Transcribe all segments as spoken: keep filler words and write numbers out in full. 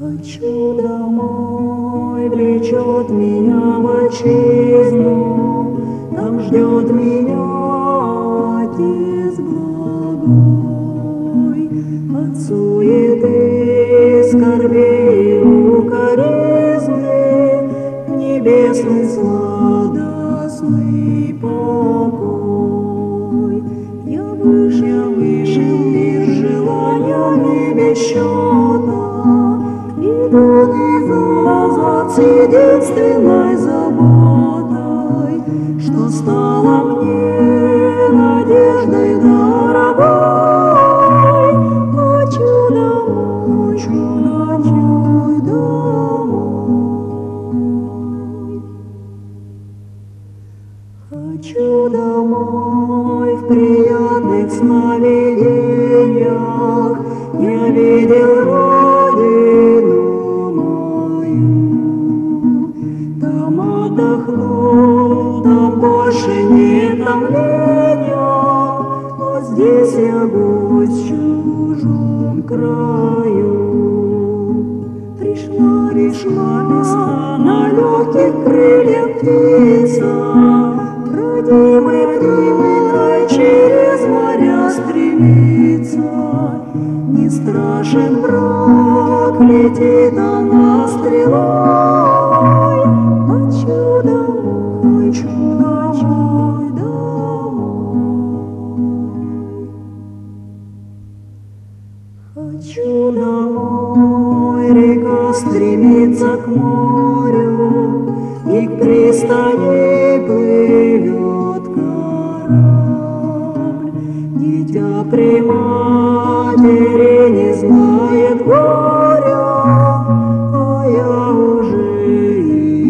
Хочу домой, влечет меня в отчизну, там ждет меня Отец благой. От суеты, скорби и укоризны небесный сладостный покой. Я выше, я выше мир желаниями без счета, иду назад с единственной заботой, что стало мне надеждой дорогой. Хочу домой, хочу домой, домой. Хочу домой в приятных сновидениях. Я видел родину мою, там отдохнул, там больше нет томления, но здесь я гость в чужом краю. Пришла, пришла весна, на легких крыльях птица, родимый, родимый край через моря стремится. Не страшен враг, летит она стрелой. Хочу домой, хочу домой, домой. Хочу домой, река стремится к морю, и к пристани плывет корабль. Дитя при матери не знает горя, а я уже и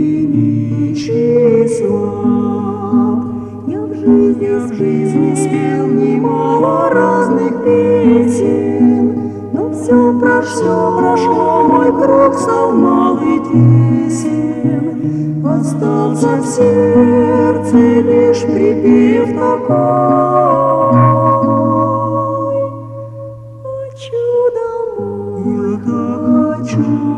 нечислав. Я в жизни, я в жизни спел немало разных песен, но все прошло, прошло, мой круг стал малый тесен. Остался в сердце лишь припев такой. Хочу домой, я так хочу.